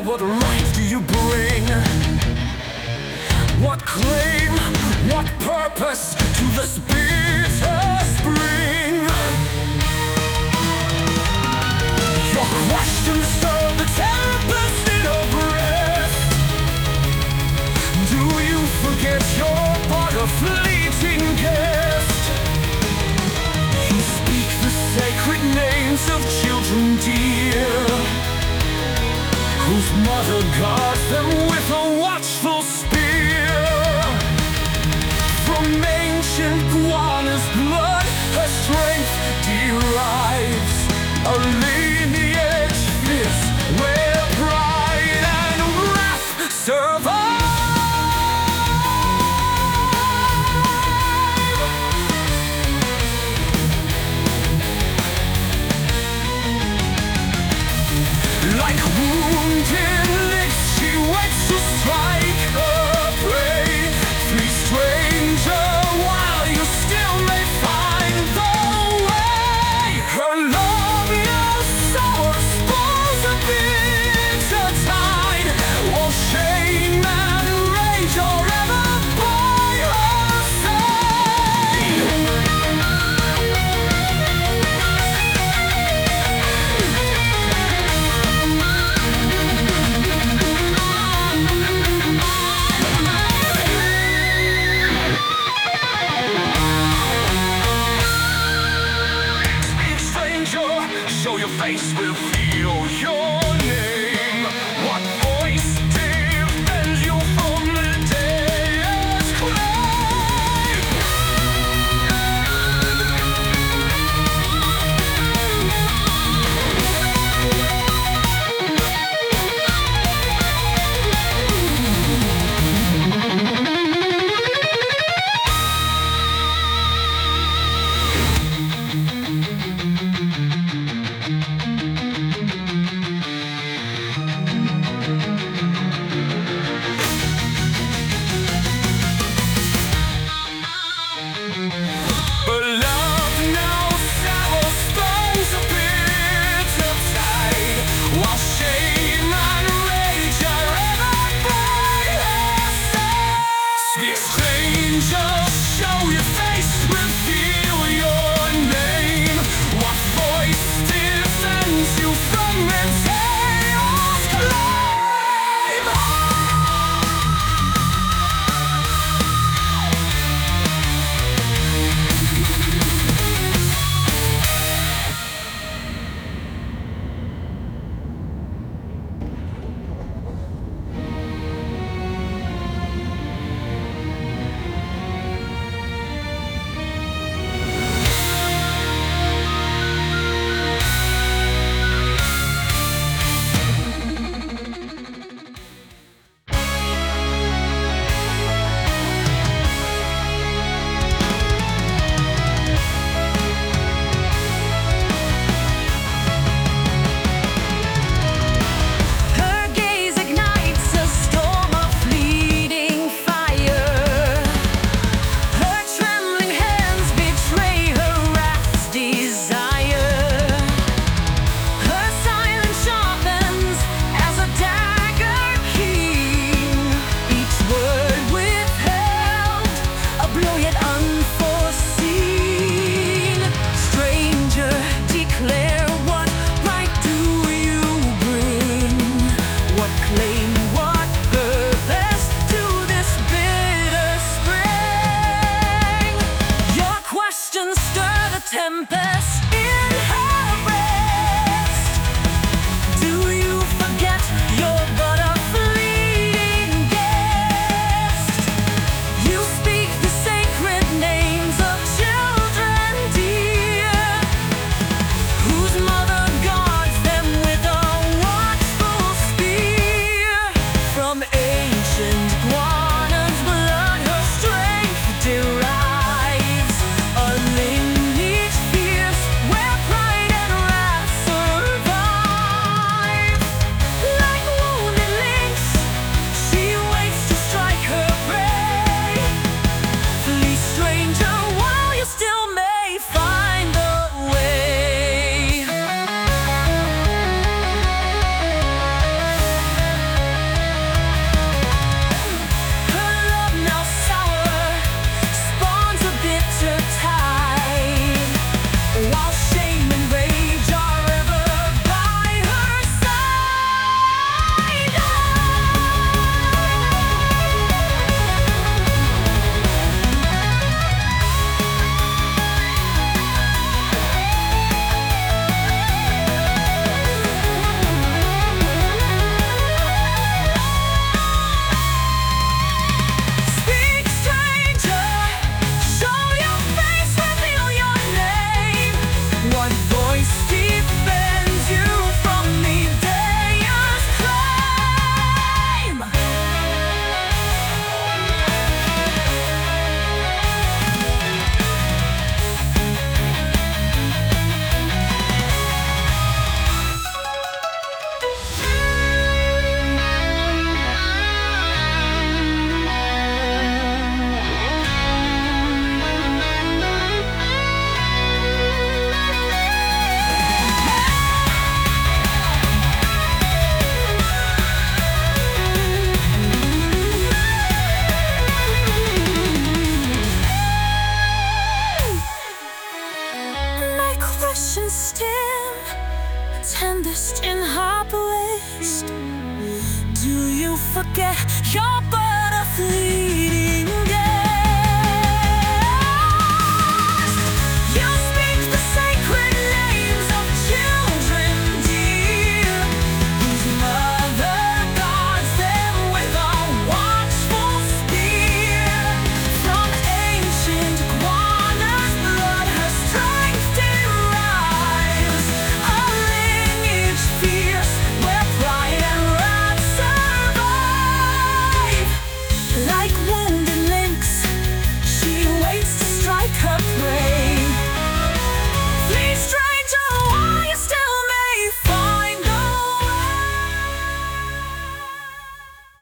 what life do you bring? What claim, what purpose to this bitter spring? Your questions stir the tempest in a breast. Do you forget you're but a fleeting guest? You speak the sacred names of children dear, whose mother guards them with a watchful spear. From ancient Guana's blood her strength derives, a lineage fierce where pride and wrath survive. Like wounded lynx, she waits to strike her prey. Flee, stranger, while you still may find the way. Her love knows sour spores of bitter tide, while shame forget you're but a fleeting